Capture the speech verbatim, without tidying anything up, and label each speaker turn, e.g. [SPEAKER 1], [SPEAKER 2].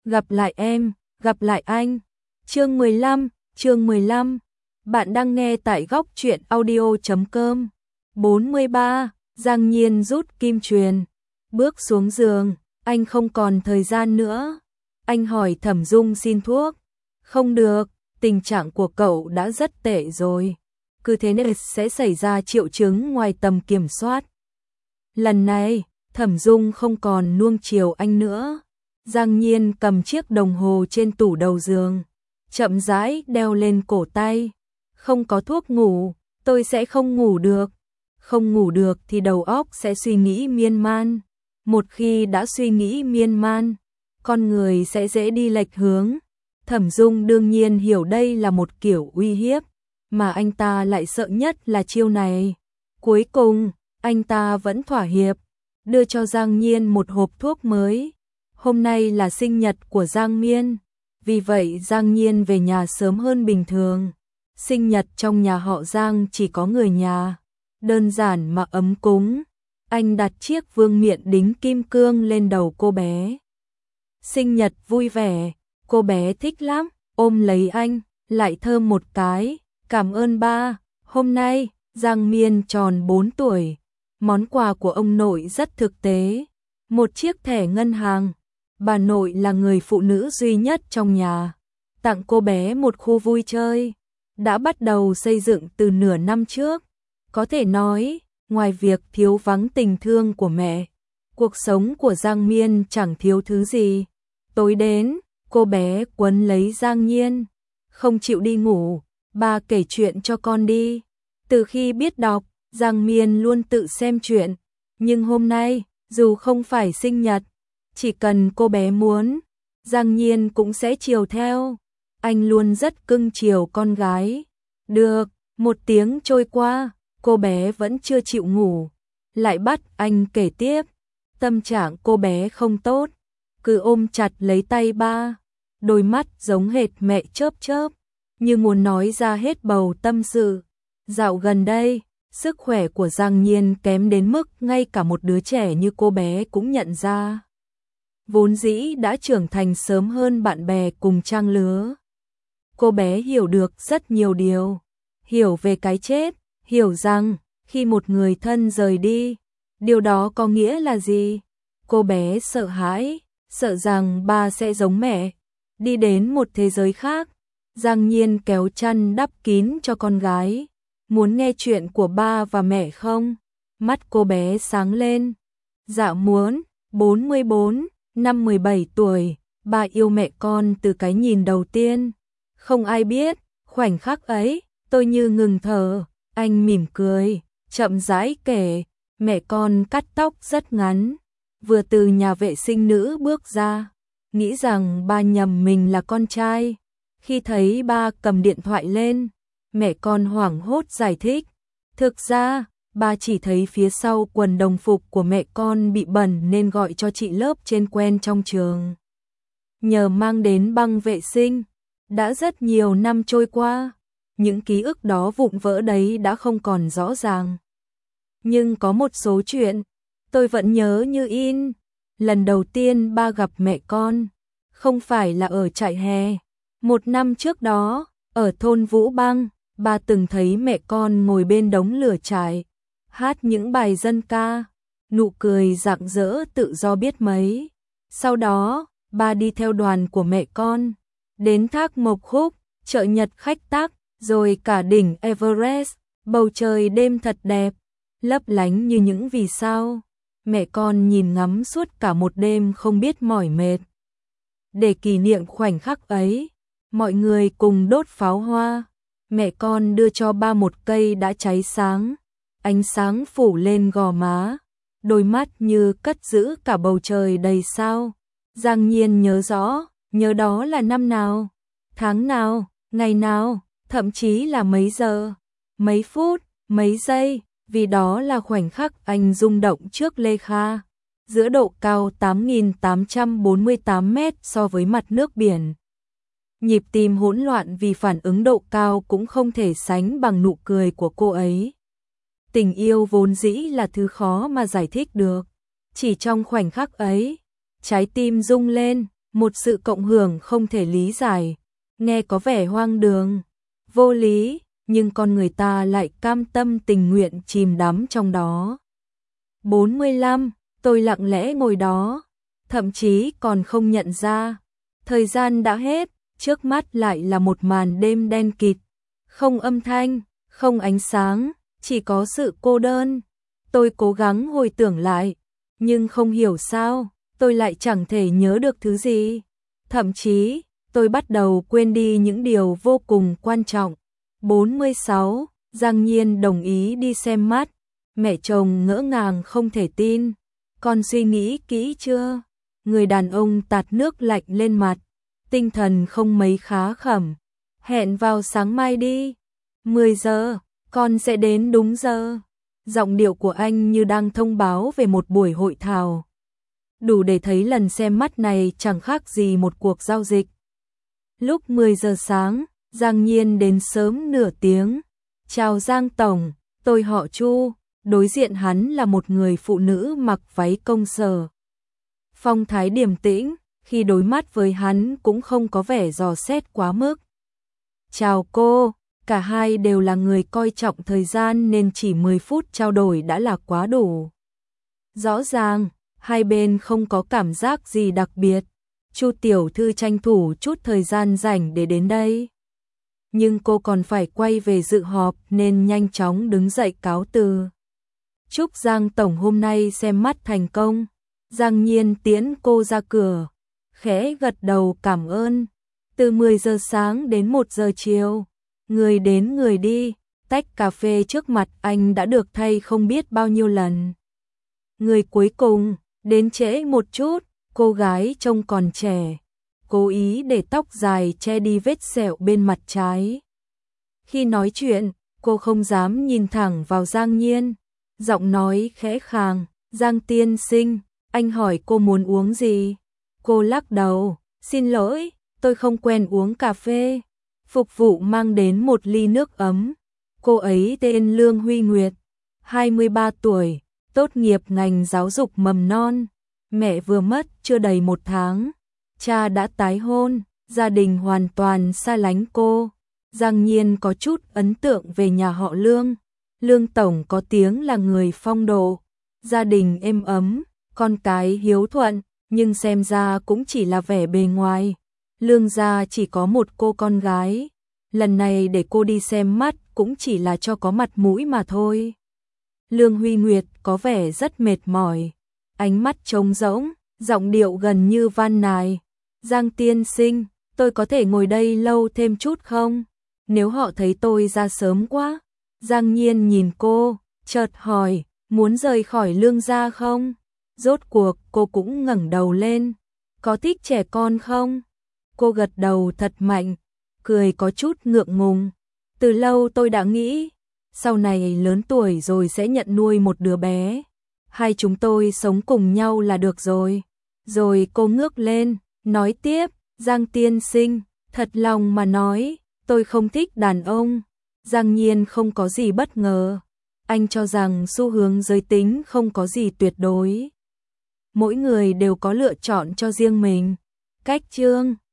[SPEAKER 1] gặp lại em, gặp lại anh. Chương mười lăm, chương mười lăm. Bạn đang nghe tại góc truyện audio chấm com. bốn mươi ba, Giang Nhiên rút kim truyền, bước xuống giường, anh không còn thời gian nữa. Anh hỏi Thẩm Dung xin thuốc. Không được, tình trạng của cậu đã rất tệ rồi. Cứ thế này sẽ xảy ra triệu chứng ngoài tầm kiểm soát. Lần này, Thẩm Dung không còn nuông chiều anh nữa. Giang Nhiên cầm chiếc đồng hồ trên tủ đầu giường, chậm rãi đeo lên cổ tay. Không có thuốc ngủ, tôi sẽ không ngủ được. Không ngủ được thì đầu óc sẽ suy nghĩ miên man. Một khi đã suy nghĩ miên man, con người sẽ dễ đi lệch hướng. Thẩm Dung đương nhiên hiểu đây là một kiểu uy hiếp, mà anh ta lại sợ nhất là chiêu này. Cuối cùng, anh ta vẫn thỏa hiệp, đưa cho Giang Nhiên một hộp thuốc mới. Hôm nay là sinh nhật của Giang Miên, vì vậy Giang Nhiên về nhà sớm hơn bình thường. Sinh nhật trong nhà họ Giang chỉ có người nhà, đơn giản mà ấm cúng. Anh đặt chiếc vương miện đính kim cương lên đầu cô bé. Sinh nhật vui vẻ, cô bé thích lắm, ôm lấy anh, lại thơm một cái. Cảm ơn ba, hôm nay Giang Miên tròn bốn tuổi. Món quà của ông nội rất thực tế, một chiếc thẻ ngân hàng. Bà nội là người phụ nữ duy nhất trong nhà, tặng cô bé một khu vui chơi, đã bắt đầu xây dựng từ nửa năm trước. Có thể nói, ngoài việc thiếu vắng tình thương của mẹ, cuộc sống của Giang Miên chẳng thiếu thứ gì. Tối đến, cô bé quấn lấy Giang Nhiên, không chịu đi ngủ. Ba kể chuyện cho con đi. Từ khi biết đọc, Giang Miên luôn tự xem chuyện. Nhưng hôm nay, dù không phải sinh nhật, chỉ cần cô bé muốn, Giang Nhiên cũng sẽ chiều theo. Anh luôn rất cưng chiều con gái. Được, một tiếng trôi qua, cô bé vẫn chưa chịu ngủ. Lại bắt anh kể tiếp. Tâm trạng cô bé không tốt, cứ ôm chặt lấy tay ba. Đôi mắt giống hệt mẹ chớp chớp, như muốn nói ra hết bầu tâm sự. Dạo gần đây, sức khỏe của Giang Nhiên kém đến mức ngay cả một đứa trẻ như cô bé cũng nhận ra. Vốn dĩ đã trưởng thành sớm hơn bạn bè cùng trang lứa. Cô bé hiểu được rất nhiều điều, hiểu về cái chết, hiểu rằng khi một người thân rời đi, điều đó có nghĩa là gì. Cô bé sợ hãi, sợ rằng ba sẽ giống mẹ, đi đến một thế giới khác. Giang Nhiên kéo chăn đắp kín cho con gái. Muốn nghe chuyện của ba và mẹ không? Mắt cô bé sáng lên. Dạ muốn. bốn mươi bốn, năm mười bảy tuổi, ba yêu mẹ con từ cái nhìn đầu tiên. Không ai biết, khoảnh khắc ấy, tôi như ngừng thở. Anh mỉm cười, chậm rãi kể. Mẹ con cắt tóc rất ngắn, vừa từ nhà vệ sinh nữ bước ra, nghĩ rằng ba nhầm mình là con trai. Khi thấy ba cầm điện thoại lên, mẹ con hoảng hốt giải thích. Thực ra, ba chỉ thấy phía sau quần đồng phục của mẹ con bị bẩn nên gọi cho chị lớp trên quen trong trường, nhờ mang đến băng vệ sinh. Đã rất nhiều năm trôi qua, những ký ức đó vụn vỡ đấy đã không còn rõ ràng. Nhưng có một số chuyện, tôi vẫn nhớ như in. Lần đầu tiên ba gặp mẹ con, không phải là ở trại hè. Một năm trước đó, ở thôn Vũ Băng, ba từng thấy mẹ con ngồi bên đống lửa trại, hát những bài dân ca, nụ cười rạng rỡ tự do biết mấy. Sau đó, ba đi theo đoàn của mẹ con, đến thác Mộc Khúc, chợ Nhật Khách Tắc, rồi cả đỉnh Everest. Bầu trời đêm thật đẹp, lấp lánh như những vì sao. Mẹ con nhìn ngắm suốt cả một đêm không biết mỏi mệt. Để kỷ niệm khoảnh khắc ấy, mọi người cùng đốt pháo hoa. Mẹ con đưa cho ba một cây đã cháy sáng, ánh sáng phủ lên gò má, đôi mắt như cất giữ cả bầu trời đầy sao. Giang Nhiên nhớ rõ, nhớ đó là năm nào, tháng nào, ngày nào, thậm chí là mấy giờ, mấy phút, mấy giây, vì đó là khoảnh khắc anh rung động trước Lê Kha, giữa độ cao tám nghìn tám trăm bốn mươi tám mét so với mặt nước biển. Nhịp tim hỗn loạn vì phản ứng độ cao cũng không thể sánh bằng nụ cười của cô ấy. Tình yêu vốn dĩ là thứ khó mà giải thích được. Chỉ trong khoảnh khắc ấy, trái tim rung lên, một sự cộng hưởng không thể lý giải, nghe có vẻ hoang đường, vô lý, nhưng con người ta lại cam tâm tình nguyện chìm đắm trong đó. bốn mươi lăm, tôi lặng lẽ ngồi đó, thậm chí còn không nhận ra. Thời gian đã hết, trước mắt lại là một màn đêm đen kịt, không âm thanh, không ánh sáng, chỉ có sự cô đơn. Tôi cố gắng hồi tưởng lại, nhưng không hiểu sao, tôi lại chẳng thể nhớ được thứ gì. Thậm chí, tôi bắt đầu quên đi những điều vô cùng quan trọng. bốn mươi sáu, Giang Nhiên đồng ý đi xem mắt. Mẹ chồng ngỡ ngàng không thể tin. Con suy nghĩ kỹ chưa? Người đàn ông tạt nước lạnh lên mặt, tinh thần không mấy khá khẩm. Hẹn vào sáng mai đi. mười giờ, con sẽ đến đúng giờ. Giọng điệu của anh như đang thông báo về một buổi hội thảo. Đủ để thấy lần xem mắt này chẳng khác gì một cuộc giao dịch. Lúc mười giờ sáng, Giang Nhiên đến sớm nửa tiếng. Chào Giang Tổng, tôi họ Chu. Đối diện hắn là một người phụ nữ mặc váy công sở. Phong thái điềm tĩnh, khi đối mắt với hắn cũng không có vẻ dò xét quá mức. Chào cô, cả hai đều là người coi trọng thời gian nên chỉ mười phút trao đổi đã là quá đủ. Rõ ràng, hai bên không có cảm giác gì đặc biệt. Chu tiểu thư tranh thủ chút thời gian rảnh để đến đây. Nhưng cô còn phải quay về dự họp nên nhanh chóng đứng dậy cáo từ. Chúc Giang Tổng hôm nay xem mắt thành công. Giang Nhiên tiễn cô ra cửa, khẽ gật đầu cảm ơn. Từ mười giờ sáng đến một giờ chiều, người đến người đi, tách cà phê trước mặt anh đã được thay không biết bao nhiêu lần. Người cuối cùng, đến trễ một chút, cô gái trông còn trẻ, cố ý để tóc dài che đi vết sẹo bên mặt trái. Khi nói chuyện, cô không dám nhìn thẳng vào Giang Nhiên, giọng nói khẽ khàng, Giang tiên sinh, anh hỏi cô muốn uống gì? Cô lắc đầu, xin lỗi, tôi không quen uống cà phê. Phục vụ mang đến một ly nước ấm. Cô ấy tên Lương Huy Nguyệt, hai mươi ba tuổi, tốt nghiệp ngành giáo dục mầm non. Mẹ vừa mất chưa đầy một tháng. Cha đã tái hôn, gia đình hoàn toàn xa lánh cô. Giang Nhiên có chút ấn tượng về nhà họ Lương. Lương Tổng có tiếng là người phong độ, gia đình êm ấm, con cái hiếu thuận, nhưng xem ra cũng chỉ là vẻ bề ngoài. Lương gia chỉ có một cô con gái, lần này để cô đi xem mắt cũng chỉ là cho có mặt mũi mà thôi. Lương Huy Nguyệt có vẻ rất mệt mỏi, ánh mắt trống rỗng, giọng điệu gần như van nài. Giang tiên sinh, tôi có thể ngồi đây lâu thêm chút không? Nếu họ thấy tôi ra sớm quá. Giang Nhiên nhìn cô, chợt hỏi, muốn rời khỏi Lương gia không? Rốt cuộc cô cũng ngẩng đầu lên, có thích trẻ con không? Cô gật đầu thật mạnh, cười có chút ngượng ngùng. Từ lâu tôi đã nghĩ, sau này lớn tuổi rồi sẽ nhận nuôi một đứa bé. Hai chúng tôi sống cùng nhau là được rồi. Rồi cô ngước lên, nói tiếp, Giang tiên sinh, thật lòng mà nói, tôi không thích đàn ông. Giang Nhiên không có gì bất ngờ. Anh cho rằng xu hướng giới tính không có gì tuyệt đối. Mỗi người đều có lựa chọn cho riêng mình. Cách chương